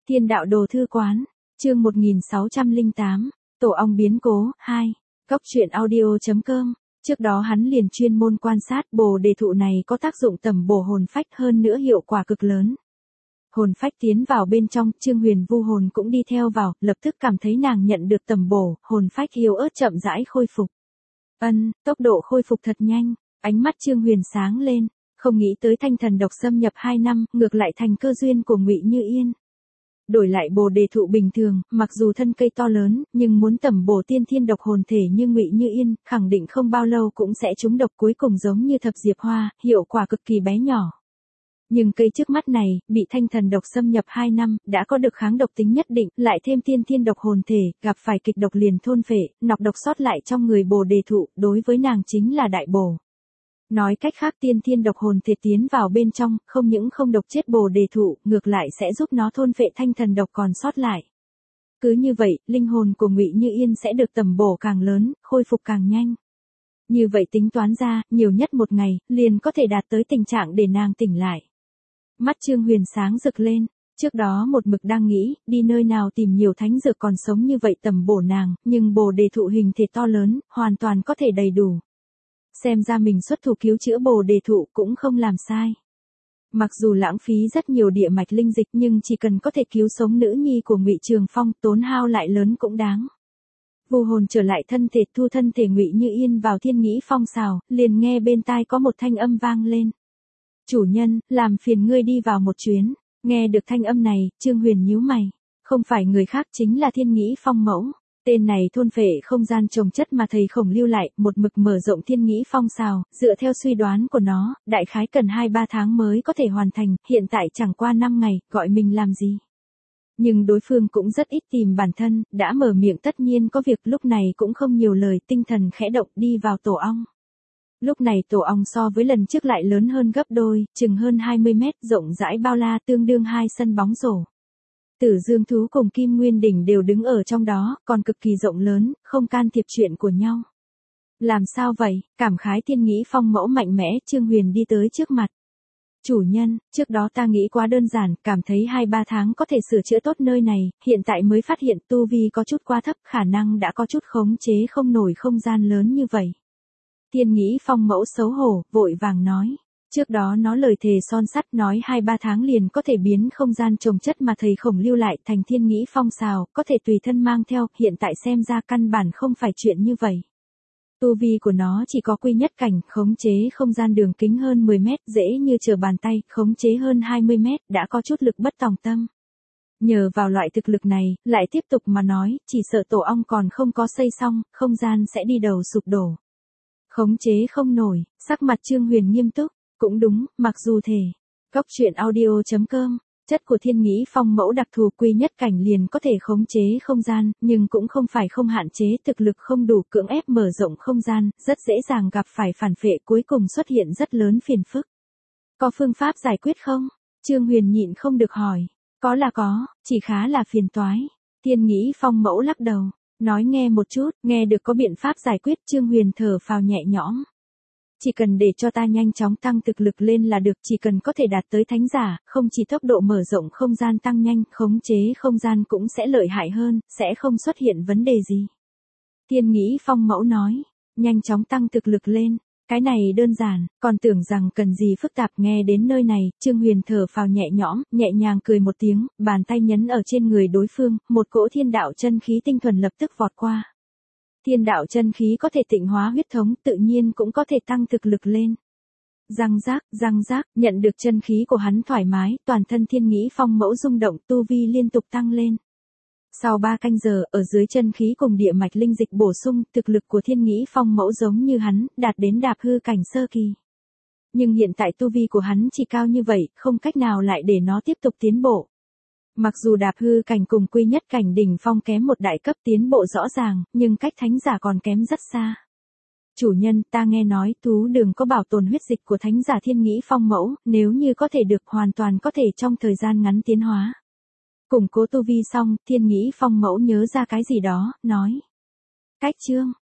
Thiên đạo đồ thư quán, chương 1608, Tổ ong biến cố, 2, Cốc truyện audio.com. Trước đó hắn liền chuyên môn quan sát bồ đề thụ này có tác dụng tẩm bổ hồn phách, hơn nữa hiệu quả cực lớn. Hồn phách tiến vào bên trong, Trương Huyền vu hồn cũng đi theo vào, lập tức cảm thấy nàng nhận được tẩm bổ, hồn phách yếu ớt chậm rãi khôi phục. Tốc độ khôi phục thật nhanh, ánh mắt Trương Huyền sáng lên, không nghĩ tới thanh thần độc xâm nhập 2 năm, ngược lại thành cơ duyên của Ngụy Như Yên. Đổi lại bồ đề thụ bình thường, mặc dù thân cây to lớn, nhưng muốn tẩm bổ tiên thiên độc hồn thể như Ngụy Như Yên, khẳng định không bao lâu cũng sẽ trúng độc, cuối cùng giống như thập diệp hoa, hiệu quả cực kỳ bé nhỏ. Nhưng cây trước mắt này, bị thanh thần độc xâm nhập 2 năm, đã có được kháng độc tính nhất định, lại thêm tiên thiên độc hồn thể, gặp phải kịch độc liền thôn phệ, nọc độc sót lại trong người bồ đề thụ, đối với nàng chính là đại bổ. Nói cách khác, tiên thiên độc hồn thể tiến vào bên trong, không những không độc chết bồ đề thụ, ngược lại sẽ giúp nó thôn phệ thanh thần độc còn sót lại. Cứ như vậy, linh hồn của Ngụy Như Yên sẽ được tẩm bổ càng lớn, khôi phục càng nhanh. Như vậy tính toán ra, nhiều nhất 1 ngày, liền có thể đạt tới tình trạng để nàng tỉnh lại. Mắt Trương Huyền sáng rực lên, trước đó một mực đang nghĩ, đi nơi nào tìm nhiều thánh dược còn sống như vậy tẩm bổ nàng, nhưng bồ đề thụ hình thể to lớn, hoàn toàn có thể đầy đủ. Xem ra mình xuất thủ cứu chữa bồ đề thụ cũng không làm sai. Mặc dù lãng phí rất nhiều địa mạch linh dịch, nhưng chỉ cần có thể cứu sống nữ nhi của Ngụy Trường Phong, tốn hao lại lớn cũng đáng. Vu hồn trở lại thân thể, thu thân thể Ngụy Như Yên vào thiên nghĩ phong xào, liền nghe bên tai có một thanh âm vang lên. Chủ nhân, làm phiền ngươi đi vào một chuyến. Nghe được thanh âm này, Trương Huyền nhíu mày. Không phải người khác, chính là thiên nghĩ phong mẫu. Tên này thôn phệ không gian trồng chất mà thầy Khổng lưu lại, một mực mở rộng thiên nghĩ phong xào, dựa theo suy đoán của nó, đại khái cần 2-3 tháng mới có thể hoàn thành, hiện tại chẳng qua 5 ngày, gọi mình làm gì. Nhưng đối phương cũng rất ít tìm bản thân, đã mở miệng tất nhiên có việc, lúc này cũng không nhiều lời, tinh thần khẽ động đi vào tổ ong. Lúc này tổ ong so với lần trước lại lớn hơn gấp đôi, chừng hơn 20 mét, rộng rãi bao la, tương đương 2 sân bóng rổ. Tử Dương thú cùng Kim Nguyên đỉnh đều đứng ở trong đó, còn cực kỳ rộng lớn, không can thiệp chuyện của nhau. Làm sao vậy? Cảm khái thiên nghĩ phong mẫu mạnh mẽ, Trương Huyền đi tới trước mặt. Chủ nhân, trước đó ta nghĩ quá đơn giản, cảm thấy 2-3 tháng có thể sửa chữa tốt nơi này, hiện tại mới phát hiện tu vi có chút quá thấp, khả năng đã có chút khống chế không nổi không gian lớn như vậy. Thiên nghĩ phong mẫu xấu hổ, vội vàng nói. Trước đó nó lời thề son sắt nói 2-3 tháng liền có thể biến không gian trồng chất mà thầy Khổng lưu lại thành thiên nghĩ phong xào, có thể tùy thân mang theo, hiện tại xem ra căn bản không phải chuyện như vậy. Tu vi của nó chỉ có quy nhất cảnh, khống chế không gian đường kính hơn 10 mét, dễ như trở bàn tay, khống chế hơn 20 mét, đã có chút lực bất tòng tâm. Nhờ vào loại thực lực này, lại tiếp tục mà nói, chỉ sợ tổ ong còn không có xây xong, không gian sẽ đi đầu sụp đổ. Khống chế không nổi, sắc mặt Trương Huyền nghiêm túc. Cũng đúng, mặc dù thể. Cốc truyện audio.com, chất của thiên nghĩ phong mẫu đặc thù, quy nhất cảnh liền có thể khống chế không gian, nhưng cũng không phải không hạn chế, thực lực không đủ, cưỡng ép mở rộng không gian, rất dễ dàng gặp phải phản phệ, cuối cùng xuất hiện rất lớn phiền phức. Có phương pháp giải quyết không? Trương Huyền nhịn không được hỏi. Có là có, chỉ khá là phiền toái. Thiên nghĩ phong mẫu lắc đầu, nói nghe một chút, nghe được có biện pháp giải quyết, Trương Huyền thở phào nhẹ nhõm. Chỉ cần để cho ta nhanh chóng tăng thực lực lên là được, chỉ cần có thể đạt tới thánh giả, không chỉ tốc độ mở rộng không gian tăng nhanh, khống chế không gian cũng sẽ lợi hại hơn, sẽ không xuất hiện vấn đề gì. Thiên nghĩ phong mẫu nói, nhanh chóng tăng thực lực lên, cái này đơn giản, còn tưởng rằng cần gì phức tạp. Nghe đến nơi này, Trương Huyền thở phào nhẹ nhõm, nhẹ nhàng cười một tiếng, bàn tay nhấn ở trên người đối phương, một cỗ thiên đạo chân khí tinh thuần lập tức vọt qua. Thiên đạo chân khí có thể tịnh hóa huyết thống, tự nhiên cũng có thể tăng thực lực lên. Răng rác, nhận được chân khí của hắn thoải mái, toàn thân thiên nghĩ phong mẫu rung động, tu vi liên tục tăng lên. Sau 3 canh giờ, ở dưới chân khí cùng địa mạch linh dịch bổ sung, thực lực của thiên nghĩ phong mẫu giống như hắn, đạt đến đạp hư cảnh sơ kỳ. Nhưng hiện tại tu vi của hắn chỉ cao như vậy, không cách nào lại để nó tiếp tục tiến bộ. Mặc dù đạp hư cảnh cùng quy nhất cảnh đỉnh phong kém một đại cấp, tiến bộ rõ ràng, nhưng cách thánh giả còn kém rất xa. Chủ nhân, ta nghe nói thú đường có bảo tồn huyết dịch của thánh giả thiên nghĩ phong mẫu, nếu như có thể được, hoàn toàn có thể trong thời gian ngắn tiến hóa. Củng cố tu vi xong, thiên nghĩ phong mẫu nhớ ra cái gì đó, nói. Cách chương,